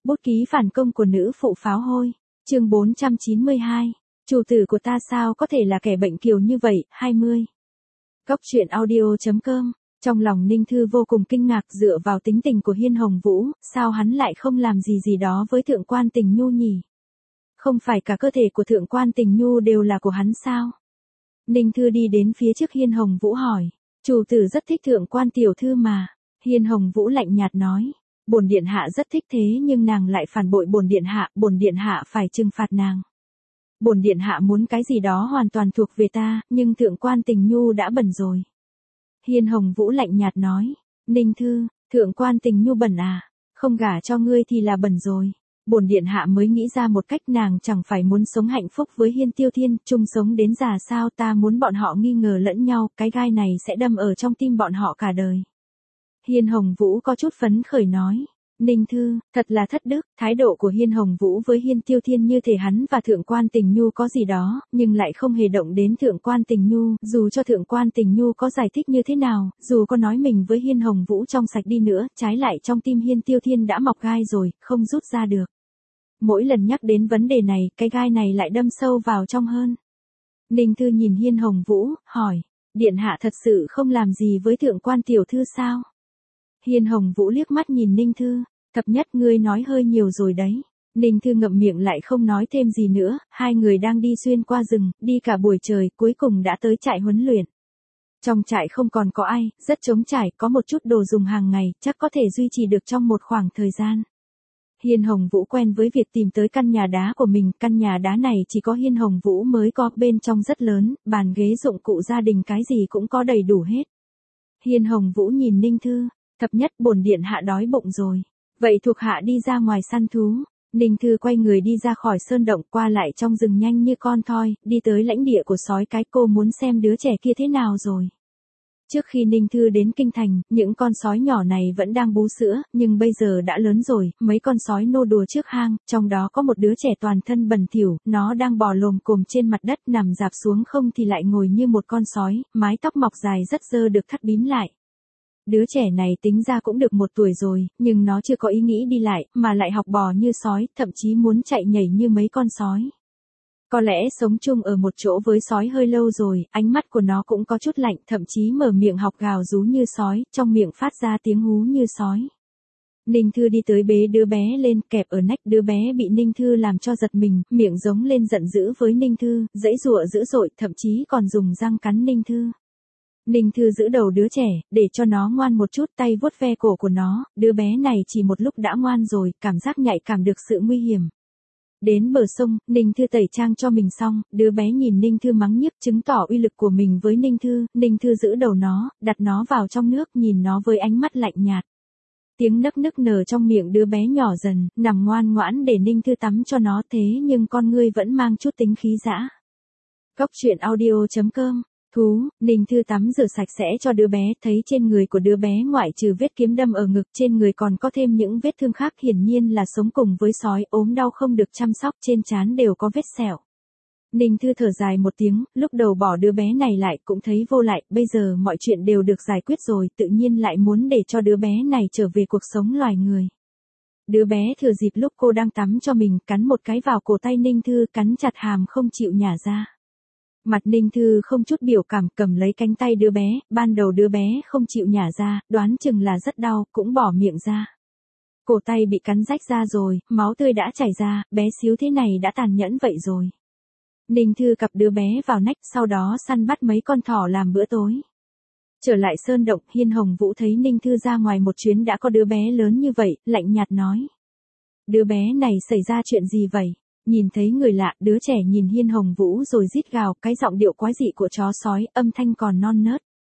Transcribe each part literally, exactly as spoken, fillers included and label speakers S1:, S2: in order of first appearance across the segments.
S1: Bút ký phản công của nữ phụ pháo hôi. Chương bốn trăm chín mươi hai. Chủ tử của ta sao có thể là kẻ bệnh kiều như vậy? hai mươi. Cốc truyện audio chấm com. Trong lòng Ninh Thư vô cùng kinh ngạc, dựa vào tính tình của Hiên Hồng Vũ, sao hắn lại không làm gì gì đó với Thượng Quan Tình Nhu nhỉ? Không phải cả cơ thể của Thượng Quan Tình Nhu đều là của hắn sao? Ninh Thư đi đến phía trước Hiên Hồng Vũ hỏi. Chủ tử rất thích Thượng Quan tiểu thư mà. Hiên Hồng Vũ lạnh nhạt nói. Bổn điện hạ rất thích thế nhưng nàng lại phản bội bổn điện hạ, bổn điện hạ phải trừng phạt nàng. Bổn điện hạ muốn cái gì đó hoàn toàn thuộc về ta, nhưng Thượng Quan Tình Nhu đã bẩn rồi. Hiên Hồng Vũ lạnh nhạt nói. Ninh Thư, Thượng Quan Tình Nhu bẩn à? Không gả cho ngươi thì là bẩn rồi. Bổn điện hạ mới nghĩ ra một cách, nàng chẳng phải muốn sống hạnh phúc với Hiên Tiêu Thiên, chung sống đến già sao? Ta muốn bọn họ nghi ngờ lẫn nhau, cái gai này sẽ đâm ở trong tim bọn họ cả đời. Hiên Hồng Vũ có chút phấn khởi nói. Ninh Thư, thật là thất đức. Thái độ của Hiên Hồng Vũ với Hiên Tiêu Thiên như thể hắn và Thượng Quan Tình Nhu có gì đó, nhưng lại không hề động đến Thượng Quan Tình Nhu. Dù cho Thượng Quan Tình Nhu có giải thích như thế nào, dù có nói mình với Hiên Hồng Vũ trong sạch đi nữa, trái lại trong tim Hiên Tiêu Thiên đã mọc gai rồi, không rút ra được. Mỗi lần nhắc đến vấn đề này, cái gai này lại đâm sâu vào trong hơn. Ninh Thư nhìn Hiên Hồng Vũ, hỏi. Điện hạ thật sự không làm gì với Thượng Quan tiểu thư sao? Hiên Hồng Vũ liếc mắt nhìn Ninh Thư. Thập nhất, ngươi nói hơi nhiều rồi đấy. Ninh Thư ngậm miệng lại không nói thêm gì nữa. Hai người đang đi xuyên qua rừng, đi cả buổi trời, cuối cùng đã tới trại huấn luyện. Trong trại không còn có ai, rất trống trải, có một chút đồ dùng hàng ngày, chắc có thể duy trì được trong một khoảng thời gian. Hiên Hồng Vũ quen với việc tìm tới căn nhà đá của mình, căn nhà đá này chỉ có Hiên Hồng Vũ mới có, bên trong rất lớn, bàn ghế dụng cụ gia đình cái gì cũng có đầy đủ hết. Hiên Hồng Vũ nhìn Ninh Thư. Thập nhất, bổn điện hạ đói bụng rồi. Vậy thuộc hạ đi ra ngoài săn thú. Ninh Thư quay người đi ra khỏi sơn động, qua lại trong rừng nhanh như con thoi, đi tới lãnh địa của sói cái. Cô muốn xem đứa trẻ kia thế nào rồi. Trước khi Ninh Thư đến kinh thành, những con sói nhỏ này vẫn đang bú sữa, nhưng bây giờ đã lớn rồi, mấy con sói nô đùa trước hang, trong đó có một đứa trẻ toàn thân bẩn thỉu, nó đang bò lồm cồm trên mặt đất, nằm dạp xuống không thì lại ngồi như một con sói, mái tóc mọc dài rất dơ được thắt bím lại. Đứa trẻ này tính ra cũng được một tuổi rồi, nhưng nó chưa có ý nghĩ đi lại, mà lại học bò như sói, thậm chí muốn chạy nhảy như mấy con sói. Có lẽ sống chung ở một chỗ với sói hơi lâu rồi, ánh mắt của nó cũng có chút lạnh, thậm chí mở miệng học gào rú như sói, trong miệng phát ra tiếng hú như sói. Ninh Thư đi tới bế đứa bé lên, kẹp ở nách đứa bé bị Ninh Thư làm cho giật mình, miệng giống lên giận dữ với Ninh Thư, giãy giụa dữ dội, thậm chí còn dùng răng cắn Ninh Thư. Ninh Thư giữ đầu đứa trẻ, để cho nó ngoan một chút, tay vuốt ve cổ của nó, đứa bé này chỉ một lúc đã ngoan rồi, cảm giác nhạy cảm được sự nguy hiểm. Đến bờ sông, Ninh Thư tẩy trang cho mình xong, đứa bé nhìn Ninh Thư mắng nhiếc, chứng tỏ uy lực của mình với Ninh Thư. Ninh Thư giữ đầu nó, đặt nó vào trong nước, nhìn nó với ánh mắt lạnh nhạt. Tiếng nấc nức nở trong miệng đứa bé nhỏ dần, nằm ngoan ngoãn để Ninh Thư tắm cho nó, thế nhưng con ngươi vẫn mang chút tính khí dã. Cốc truyện audio chấm com. Thú, Ninh Thư tắm rửa sạch sẽ cho đứa bé, thấy trên người của đứa bé ngoại trừ vết kiếm đâm ở ngực, trên người còn có thêm những vết thương khác, hiển nhiên là sống cùng với sói, ốm đau không được chăm sóc, trên trán đều có vết sẹo. Ninh Thư thở dài một tiếng, lúc đầu bỏ đứa bé này lại cũng thấy vô lại, bây giờ mọi chuyện đều được giải quyết rồi, tự nhiên lại muốn để cho đứa bé này trở về cuộc sống loài người. Đứa bé thừa dịp lúc cô đang tắm cho mình, cắn một cái vào cổ tay Ninh Thư, cắn chặt hàm không chịu nhả ra. Mặt Ninh Thư không chút biểu cảm, cầm lấy cánh tay đứa bé, ban đầu đứa bé không chịu nhả ra, đoán chừng là rất đau, cũng bỏ miệng ra. Cổ tay bị cắn rách ra rồi, máu tươi đã chảy ra, bé xíu thế này đã tàn nhẫn vậy rồi. Ninh Thư cặp đứa bé vào nách, sau đó săn bắt mấy con thỏ làm bữa tối. Trở lại sơn động, Hiên Hồng Vũ thấy Ninh Thư ra ngoài một chuyến đã có đứa bé lớn như vậy, lạnh nhạt nói. Đứa bé này xảy ra chuyện gì vậy? Nhìn thấy người lạ, đứa trẻ nhìn Hiên Hồng Vũ rồi rít gào, cái giọng điệu quái dị của chó sói, âm thanh còn non nớt.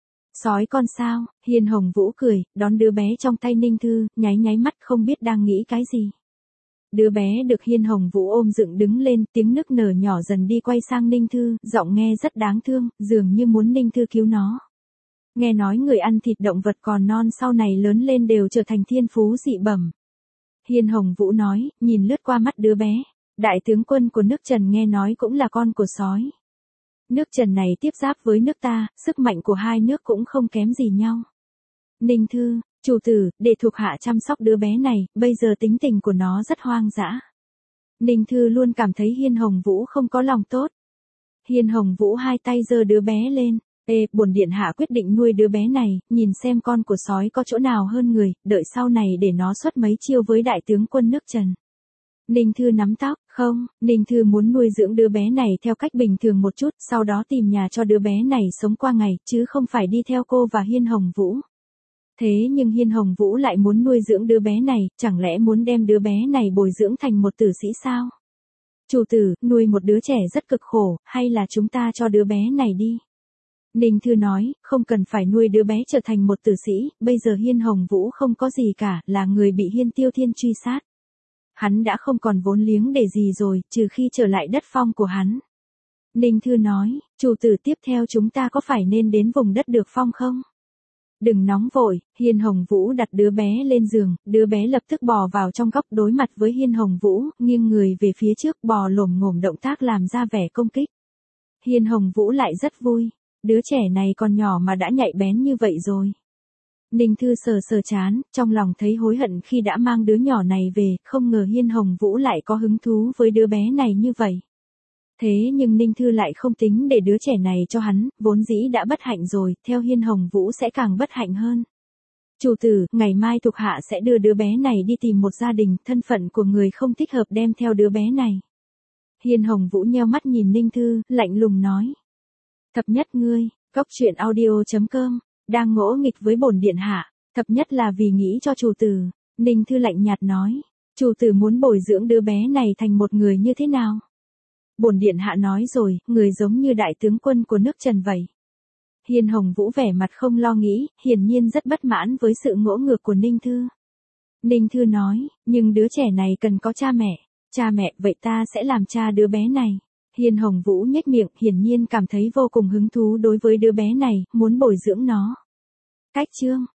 S1: Sói con sao? Hiên Hồng Vũ cười, đón đứa bé trong tay Ninh Thư, nháy nháy mắt không biết đang nghĩ cái gì. Đứa bé được Hiên Hồng Vũ ôm dựng đứng lên, tiếng nức nở nhỏ dần đi quay sang Ninh Thư, giọng nghe rất đáng thương, dường như muốn Ninh Thư cứu nó. Nghe nói người ăn thịt động vật còn non sau này lớn lên đều trở thành thiên phú dị bẩm. Hiên Hồng Vũ nói, nhìn lướt qua mắt đứa bé. Đại tướng quân của nước Trần nghe nói cũng là con của sói. Nước Trần này tiếp giáp với nước ta, sức mạnh của hai nước cũng không kém gì nhau. Ninh Thư, Chủ tử, để thuộc hạ chăm sóc đứa bé này, bây giờ tính tình của nó rất hoang dã. Ninh Thư luôn cảm thấy Hiên Hồng Vũ không có lòng tốt. Hiên Hồng Vũ hai tay giơ đứa bé lên. Ê, bổn điện hạ quyết định nuôi đứa bé này, nhìn xem con của sói có chỗ nào hơn người, đợi sau này để nó xuất mấy chiêu với đại tướng quân nước Trần. Ninh Thư nắm tóc, không, Ninh Thư muốn nuôi dưỡng đứa bé này theo cách bình thường một chút, sau đó tìm nhà cho đứa bé này sống qua ngày, chứ không phải đi theo cô và Hiên Hồng Vũ. Thế nhưng Hiên Hồng Vũ lại muốn nuôi dưỡng đứa bé này, chẳng lẽ muốn đem đứa bé này bồi dưỡng thành một tử sĩ sao? Chủ tử, nuôi một đứa trẻ rất cực khổ, hay là chúng ta cho đứa bé này đi? Ninh Thư nói, không cần phải nuôi đứa bé trở thành một tử sĩ, bây giờ Hiên Hồng Vũ không có gì cả, là người bị Hiên Tiêu Thiên truy sát. Hắn đã không còn vốn liếng để gì rồi, trừ khi trở lại đất phong của hắn. Ninh Thư nói, chủ tử tiếp theo chúng ta có phải nên đến vùng đất được phong không? Đừng nóng vội, Hiên Hồng Vũ đặt đứa bé lên giường, đứa bé lập tức bò vào trong góc đối mặt với Hiên Hồng Vũ, nghiêng người về phía trước bò lồm ngồm động tác làm ra vẻ công kích. Hiên Hồng Vũ lại rất vui, đứa trẻ này còn nhỏ mà đã nhạy bén như vậy rồi. Ninh Thư sờ sờ chán, trong lòng thấy hối hận khi đã mang đứa nhỏ này về, không ngờ Hiên Hồng Vũ lại có hứng thú với đứa bé này như vậy. Thế nhưng Ninh Thư lại không tính để đứa trẻ này cho hắn, vốn dĩ đã bất hạnh rồi, theo Hiên Hồng Vũ sẽ càng bất hạnh hơn. Chủ tử, ngày mai thuộc hạ sẽ đưa đứa bé này đi tìm một gia đình, thân phận của người không thích hợp đem theo đứa bé này. Hiên Hồng Vũ nheo mắt nhìn Ninh Thư, lạnh lùng nói. Thập nhất ngươi, góc truyện audio chấm com, đang ngỗ nghịch với bổn điện hạ, thập nhất là vì nghĩ cho chủ tử. Ninh Thư lạnh nhạt nói, chủ tử muốn bồi dưỡng đứa bé này thành một người như thế nào? Bổn điện hạ nói rồi, người giống như đại tướng quân của nước Trần vậy. Hiên Hồng Vũ vẻ mặt không lo nghĩ, hiển nhiên rất bất mãn với sự ngỗ ngược của Ninh Thư. Ninh Thư nói, nhưng đứa trẻ này cần có cha mẹ. Cha mẹ, vậy ta sẽ làm cha đứa bé này. Hiên Hồng Vũ nhếch miệng, hiển nhiên cảm thấy vô cùng hứng thú đối với đứa bé này, muốn bồi dưỡng nó. Cách chương